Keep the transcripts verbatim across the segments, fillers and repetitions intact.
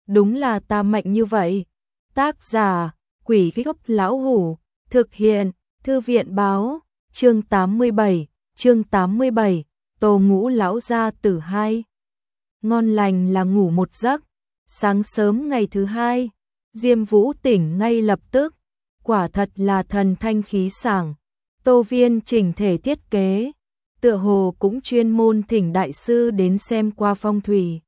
đúng là ta mạnh như vậy. Tác giả, Quỷ Gốc Lão Hủ, thực hiện, Thư viện báo, chương tám mươi bảy, chương tám mươi bảy, Tô Ngũ lão gia tử hai. Ngon lành là ngủ một giấc, sáng sớm ngày thứ hai, Diêm Vũ tỉnh ngay lập tức, quả thật là thần thanh khí sảng. Tô Viên chỉnh thể thiết kế, tựa hồ cũng chuyên môn thỉnh đại sư đến xem qua phong thủy.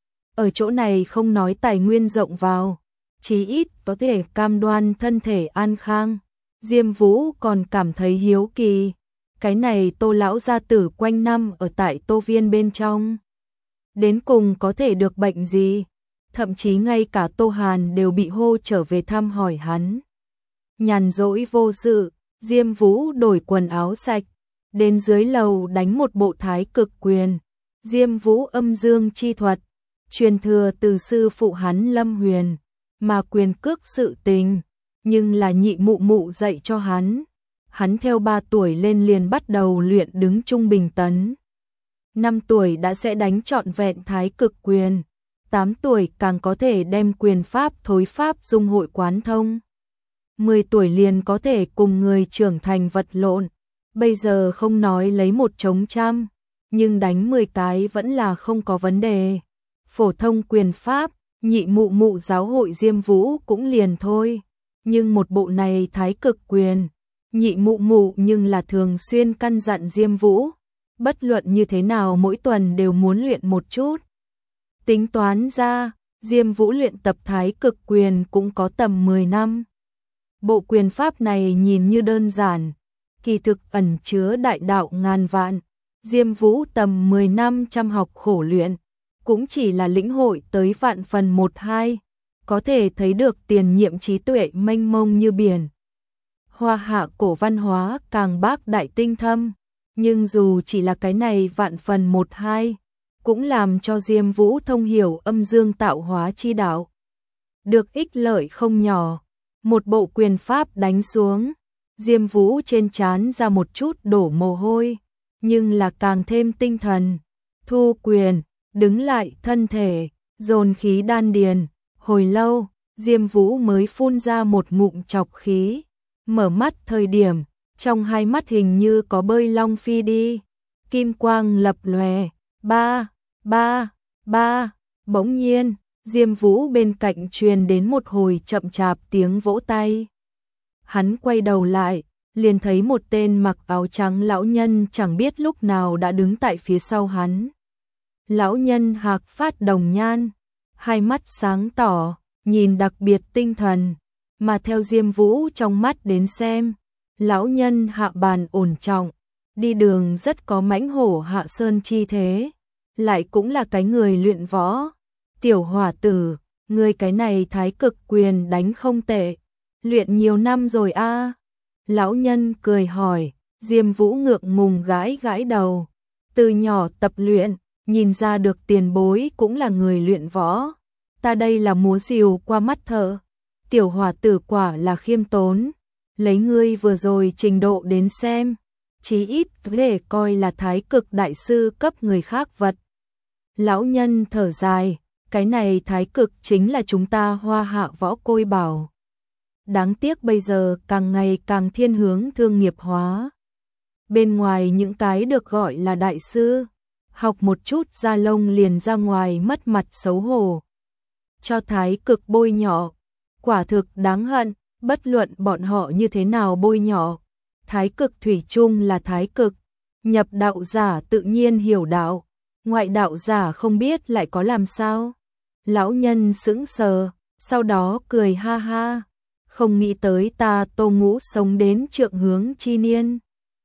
Ở chỗ này không nói tài nguyên rộng vào, chí ít có thể cam đoan thân thể an khang. Diêm Vũ còn cảm thấy hiếu kỳ, cái này Tô lão gia tử quanh năm ở tại Tô Viên bên trong, đến cùng có thể được bệnh gì? Thậm chí ngay cả Tô Hàn đều bị hô trở về thăm hỏi hắn. Nhàn rỗi vô sự, Diêm Vũ đổi quần áo sạch, đến dưới lầu đánh một bộ thái cực quyền. Diêm Vũ âm dương chi thuật, truyền thừa từ sư phụ hắn Lâm Huyền, mà quyền cước sự tình, nhưng là nhị mụ mụ dạy cho hắn. Hắn theo ba tuổi lên liền bắt đầu luyện đứng trung bình tấn. năm tuổi đã sẽ đánh trọn vẹn thái cực quyền, tám tuổi càng có thể đem quyền pháp thối pháp dung hội quán thông. mười tuổi liền có thể cùng người trưởng thành vật lộn, bây giờ không nói lấy một chống trăm, nhưng đánh mười cái vẫn là không có vấn đề. Phổ thông quyền pháp, nhị mụ mụ giáo hội Diêm Vũ cũng liền thôi, nhưng một bộ này thái cực quyền, nhị mụ mụ nhưng là thường xuyên căn dặn Diêm Vũ, bất luận như thế nào mỗi tuần đều muốn luyện một chút. Tính toán ra, Diêm Vũ luyện tập thái cực quyền cũng có tầm mười năm. Bộ quyền pháp này nhìn như đơn giản, kỳ thực ẩn chứa đại đạo ngàn vạn. Diêm Vũ tầm mười năm chăm học khổ luyện, cũng chỉ là lĩnh hội tới vạn phần một hai, có thể thấy được tiền nhiệm trí tuệ mênh mông như biển. Hoa hạ cổ văn hóa càng bác đại tinh thâm, nhưng dù chỉ là cái này vạn phần một hai, cũng làm cho Diêm Vũ thông hiểu âm dương tạo hóa chi đạo, được ích lợi không nhỏ. Một bộ quyền pháp đánh xuống, Diêm Vũ trên trán ra một chút đổ mồ hôi, nhưng là càng thêm tinh thần. Thu quyền, đứng lại thân thể, dồn khí đan điền, hồi lâu, Diêm Vũ mới phun ra một ngụm trọc khí, mở mắt thời điểm, trong hai mắt hình như có bơi long phi đi, kim quang lập lòe, ba, ba, ba, bỗng nhiên, Diêm Vũ bên cạnh truyền đến một hồi chậm chạp tiếng vỗ tay. Hắn quay đầu lại, liền thấy một tên mặc áo trắng lão nhân chẳng biết lúc nào đã đứng tại phía sau hắn. Lão nhân hạc phát đồng nhan, hai mắt sáng tỏ, nhìn đặc biệt tinh thần, mà theo Diêm Vũ trong mắt đến xem, lão nhân hạ bàn ổn trọng, đi đường rất có mãnh hổ hạ sơn chi thế, lại cũng là cái người luyện võ. Tiểu hỏa tử, ngươi cái này thái cực quyền đánh không tệ, luyện nhiều năm rồi a? À? Lão nhân cười hỏi. Diêm Vũ ngượng ngùng gãi gãi đầu, từ nhỏ tập luyện, nhìn ra được tiền bối cũng là người luyện võ, ta đây là múa rìu qua mắt thợ. Tiểu hỏa tử quả là khiêm tốn, lấy ngươi vừa rồi trình độ đến xem, chí ít có thể coi là thái cực đại sư cấp người khác vật. Lão nhân thở dài, cái này thái cực chính là chúng ta Hoa hạ võ côi bảo. Đáng tiếc bây giờ càng ngày càng thiên hướng thương nghiệp hóa. Bên ngoài những cái được gọi là đại sư, học một chút da lông liền ra ngoài mất mặt xấu hổ. Cho thái cực bôi nhọ, quả thực đáng hận, bất luận bọn họ như thế nào bôi nhọ. Thái cực thủy chung là thái cực, nhập đạo giả tự nhiên hiểu đạo, ngoại đạo giả không biết lại có làm sao. Lão nhân sững sờ, sau đó cười ha ha, không nghĩ tới ta Tô Ngũ sống đến trượng hướng chi niên,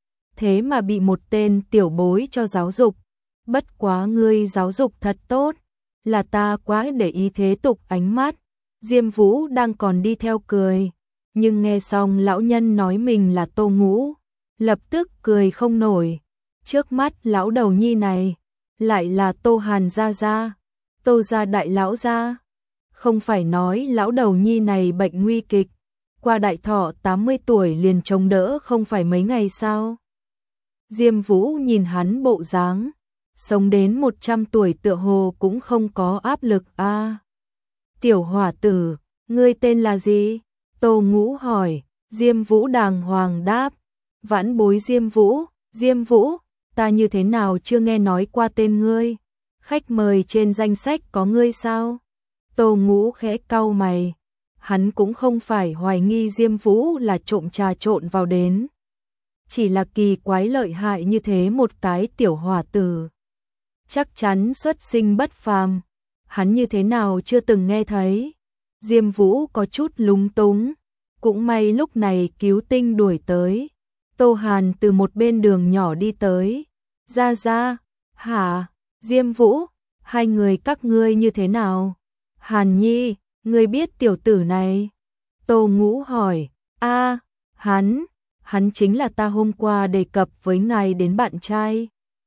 thế mà bị một tên tiểu bối cho giáo dục. Bất quá ngươi giáo dục thật tốt, là ta quá để ý thế tục ánh mắt. Diêm Vũ đang còn đi theo cười, nhưng nghe xong lão nhân nói mình là Tô Ngũ, lập tức cười không nổi. Trước mắt lão đầu nhi này, lại là Tô Hàn gia gia, Tô gia đại lão gia. Không phải nói lão đầu nhi này bệnh nguy kịch, qua đại thọ tám mươi tuổi liền chống đỡ không phải mấy ngày sao? Diêm Vũ nhìn hắn bộ dáng, sống đến một trăm tuổi tựa hồ cũng không có áp lực a. À, Tiểu hỏa tử, ngươi tên là gì? Tô Ngũ hỏi. Diêm Vũ đàng hoàng đáp. Vãn bối Diêm Vũ. Diêm Vũ, ta như thế nào chưa nghe nói qua tên ngươi? Khách mời trên danh sách có ngươi sao? Tô Ngũ khẽ cau mày. Hắn cũng không phải hoài nghi Diêm Vũ là trộm trà trộn vào đến. Chỉ là kỳ quái lợi hại như thế một cái tiểu hỏa tử. Chắc chắn xuất sinh bất phàm. Hắn như thế nào chưa từng nghe thấy. Diêm Vũ có chút lúng túng. Cũng may lúc này cứu tinh đuổi tới. Tô Hàn từ một bên đường nhỏ đi tới. Ra ra, hả, Diêm Vũ, hai người các ngươi như thế nào? Hàn Nhi, ngươi biết tiểu tử này? Tô Ngũ hỏi. A, hắn, hắn chính là ta hôm qua đề cập với ngài đến bạn trai.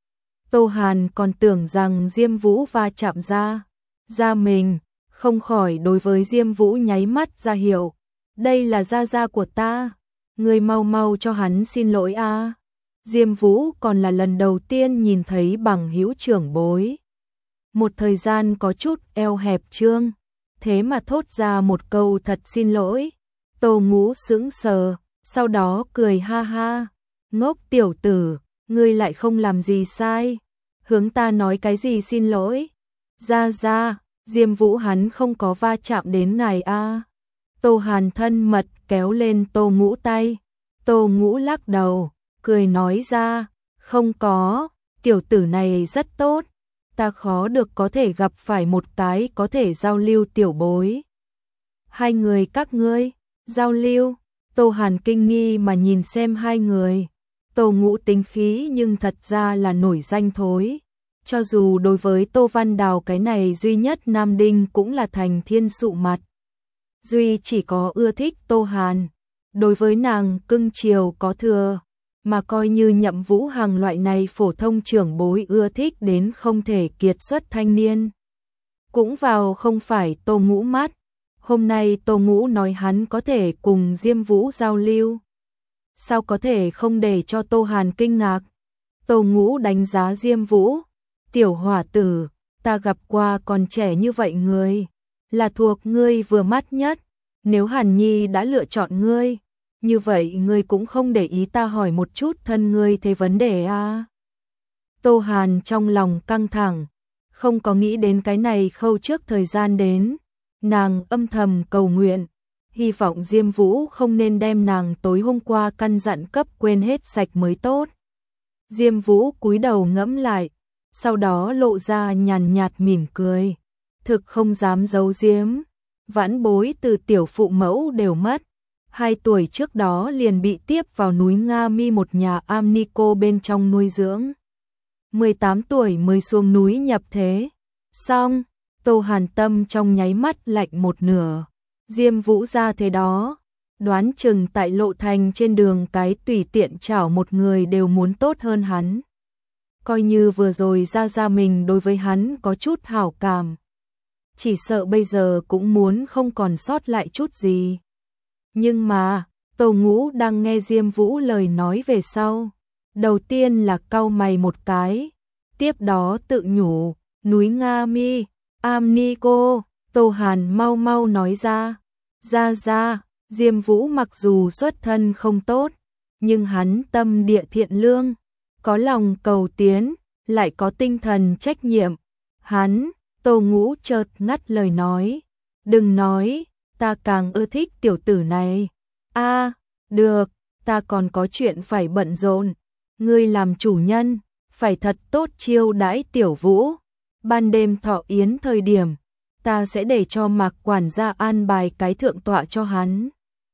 Tô Hàn còn tưởng rằng Diêm Vũ va chạm ra. Ra mình, không khỏi đối với Diêm Vũ nháy mắt ra hiệu. Đây là gia gia của ta. Ngươi mau mau cho hắn xin lỗi a. Diêm Vũ còn là lần đầu tiên nhìn thấy bằng hữu trưởng bối. Một thời gian có chút eo hẹp trương. Thế mà thốt ra một câu thật xin lỗi. Tô Ngũ sững sờ, sau đó cười ha ha. Ngốc tiểu tử, ngươi lại không làm gì sai. Hướng ta nói cái gì xin lỗi? Ra ra, Diêm Vũ hắn không có va chạm đến ngài a. Tô Hàn thân mật kéo lên Tô Ngũ tay. Tô Ngũ lắc đầu, cười nói ra, không có, tiểu tử này rất tốt. Ta khó được có thể gặp phải một cái có thể giao lưu tiểu bối. Hai người các ngươi, giao lưu, Tô Hàn kinh nghi mà nhìn xem hai người. Tô Ngũ tính khí nhưng thật ra là nổi danh thối. Cho dù đối với Tô Văn Đào cái này duy nhất nam đinh cũng là thành thiên sụ mặt. Duy chỉ có ưa thích Tô Hàn. Đối với nàng cưng chiều có thừa. Mà coi như Nhậm Vũ Hằng loại này phổ thông trưởng bối ưa thích đến không thể kiệt xuất thanh niên. Cũng vào không phải Tô Ngũ mắt. Hôm nay Tô Ngũ nói hắn có thể cùng Diêm Vũ giao lưu. Sao có thể không để cho Tô Hàn kinh ngạc? Tô Ngũ đánh giá Diêm Vũ. Tiểu hỏa tử, ta gặp qua còn trẻ như vậy người. Là thuộc ngươi vừa mắt nhất. Nếu Hàn Nhi đã lựa chọn ngươi, như vậy ngươi cũng không để ý ta hỏi một chút thân ngươi thế vấn đề à? Tô Hàn trong lòng căng thẳng, không có nghĩ đến cái này khâu trước thời gian đến. Nàng âm thầm cầu nguyện, hy vọng Diêm Vũ không nên đem nàng tối hôm qua căn dặn cấp quên hết sạch mới tốt. Diêm Vũ cúi đầu ngẫm lại, sau đó lộ ra nhàn nhạt mỉm cười. Thực không dám giấu giếm, vãn bối từ tiểu phụ mẫu đều mất. Hai tuổi trước đó liền bị tiếp vào núi Nga Mi một nhà am ni cô bên trong nuôi dưỡng. mười tám tuổi mới xuống núi nhập thế. Xong, Tô Hàn tâm trong nháy mắt lạnh một nửa. Diêm Vũ ra thế đó, đoán chừng tại lộ thành trên đường cái tùy tiện chảo một người đều muốn tốt hơn hắn. Coi như vừa rồi ra ra mình đối với hắn có chút hảo cảm. Chỉ sợ bây giờ cũng muốn không còn sót lại chút gì. Nhưng mà, Tô Ngũ đang nghe Diêm Vũ lời nói về sau. Đầu tiên là cau mày một cái. Tiếp đó tự nhủ, núi Nga Mi, am ni cô, Tô Hàn mau mau nói ra. Ra ra, Diêm Vũ mặc dù xuất thân không tốt, nhưng hắn tâm địa thiện lương, có lòng cầu tiến, lại có tinh thần trách nhiệm. Hắn, Tô Ngũ chợt ngắt lời nói. Đừng nói, ta càng ưa thích tiểu tử này. A, được, ta còn có chuyện phải bận rộn. Ngươi làm chủ nhân, phải thật tốt chiêu đãi tiểu Vũ. Ban đêm thọ yến thời điểm, ta sẽ để cho Mạc quản gia an bài cái thượng tọa cho hắn.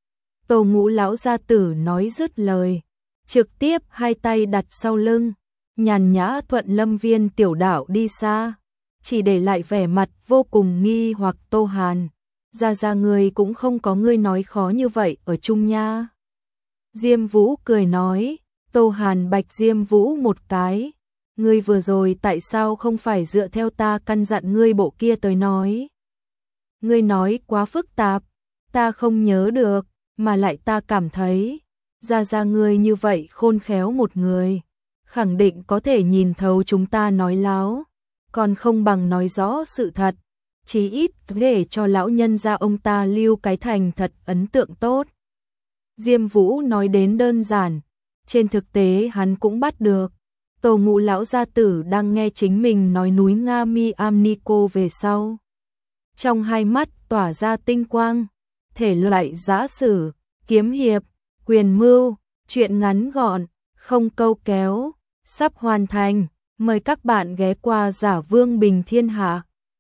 Tô Ngũ lão gia tử nói dứt lời, trực tiếp hai tay đặt sau lưng, nhàn nhã thuận lâm viên tiểu đạo đi xa, chỉ để lại vẻ mặt vô cùng nghi hoặc Tô Hàn. Ra ra người cũng không có ngươi nói khó như vậy ở chung nha. Diêm Vũ cười nói. Tô Hàn bạch Diêm Vũ một cái. Ngươi vừa rồi tại sao không phải dựa theo ta căn dặn ngươi bộ kia tới nói? Ngươi nói quá phức tạp, ta không nhớ được, mà lại ta cảm thấy, ra ra ngươi như vậy khôn khéo một người, khẳng định có thể nhìn thấu chúng ta nói láo, còn không bằng nói rõ sự thật. chí ít để cho lão nhân gia ông ta lưu cái thành thật ấn tượng tốt. Diêm Vũ nói đến đơn giản, trên thực tế hắn cũng bắt được. Tô Ngũ lão gia tử đang nghe chính mình nói núi Nga Mi Amnico về sau. Trong hai mắt tỏa ra tinh quang, thể loại giã sử, kiếm hiệp, quyền mưu, truyện ngắn gọn, không câu kéo, sắp hoàn thành. Mời các bạn ghé qua Giả Vương Bình Thiên Hạ.